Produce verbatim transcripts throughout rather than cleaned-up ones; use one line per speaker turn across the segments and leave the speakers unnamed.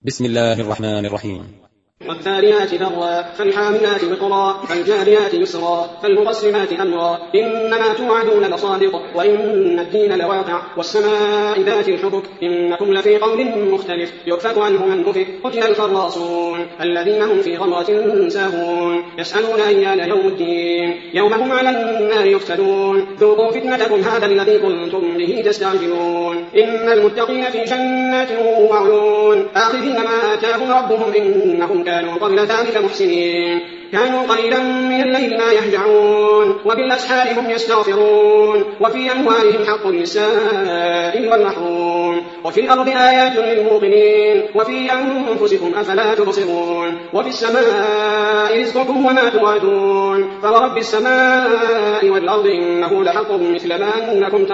بسم الله الرحمن الرحيم.
والذاريات ذروا فالحاملات وقرا فالجاريات يسرا فالمقسمات أمرا إنما توعدون لصادق وإن الدين لواقع والسماء ذات الحبك إنكم لفي قول مختلف يؤفك عنه من أفك قتل الخراصون الذين هم في غمرة ساهون يسألون أيان يوم الدين يوم هم على النار يفتنون ذوقوا فتنتكم هذا الذي كنتم به تستعجلون إن المتقين في جنات وعيون آخذين ما آتاهم ربهم إنهم كانوا قبل ذلك محسنين كانوا قليلا من الليل ما يهجعون وبالأسحار هم يستغفرون وفي أموالهم حق للسائل والمحروم وفي الأرض آيات للموقنين وفي أنفسكم أفلا تبصرون وفي السماء رزقكم وما توعدون فورب السماء والأرض إنه لحق مثل ما أنكم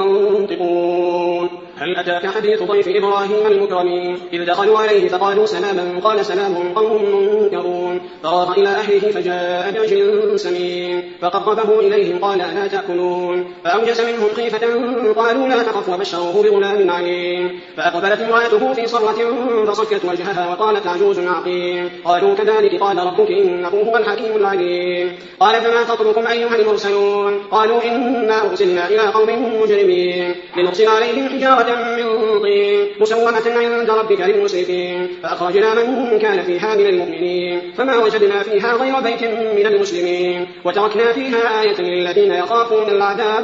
تنطقون هل أتاك حديث ضيف إبراهيم المكرمين إذ دخلوا عليه فقالوا سلاما قال سلام قوم منكرون فراغ إلى أهله فجاء بعجل سمين فقربه إليهم قال ألا تأكلون فأوجس منهم خيفة قالوا لا تخف وبشروه بغلام عليم فأقبلت امرأته في صرة فصكت وجهها وقالت عجوز عقيم قالوا كذلك قال ربك إنه هو الحكيم العليم قال فما خطبكم أيها المرسلون قالوا إنا أرسلنا إلى قوم مجرمين لنرسل عليهم حجارة من طين مسومة عند ربك للمسرفين فأخرجنا من كان فيها من المؤمنين فما وجدنا فيها غير بيت من المسلمين وتركنا فيها آية للذين يخافون العذاب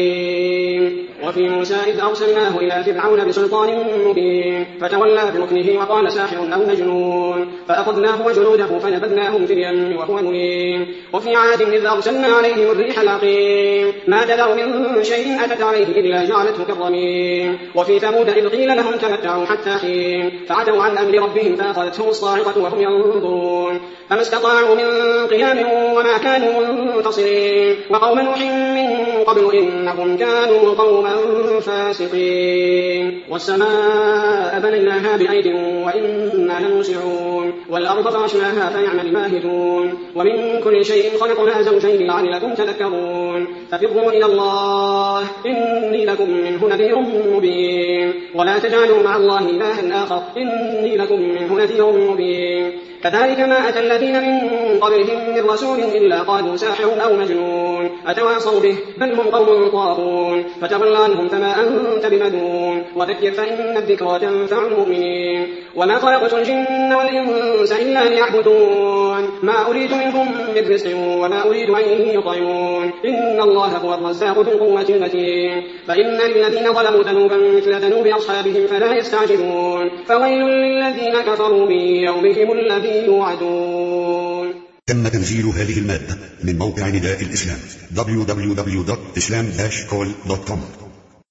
الأليم وفي موسى إذ أرسلناه إلى فرعون بسلطان مبين فتولى بركنه وقال ساحر أو مجنون فأخذناه وجنوده فنبذناهم في اليم وهو مليم وفي عاد إذ أرسلنا عليهم الريح العقيم ما تذر من شيء أتت عليه إلا جعلته كالرميم وفي ثمود إذ قيل لهم تمتعوا حتى حين فعتوا عن أمر ربهم فأخذتهم الصاعقة وهم ينظرون فما استطاعوا من قيام وما كانوا منتصرين وقوم نوح من قبل إنهم كانوا قوما فاسقين والسماء بنيناها بأيد وإنا لموسعون والأرض فرشناها فنعم الماهدون ومن كل شيء خلقنا زوجين لعلكم تذكرون ففروا إلى الله إني لكم منه نذير مبين ولا تجعلوا مع الله إلها آخر إني لكم منه نذير مبين كذلك ما أتى الذين من قبلهم من رسول إلا قالوا ساحر أو مجنون أتواصوا به بل هم قوم طاغون فتول عنهم فما أنت بمدون وذكر فإن الذكرى تنفع المؤمنين وما خلقت الجن والإنس إلا ليعبدون ما أريد منهم من رزق وما أريد أن يطعمون إن الله هو الرزاق ذو القوة المتين فإن للذين ظلموا ذنوبا مثل ذنوب أصحابهم فلا يستعجلون فويل للذين كفروا من يومهم الذي يوعدون.
تم تنزيل هذه المادة من موقع نداء الإسلام دبليو دبليو دبليو دوت إسلام داش كول دوت كوم.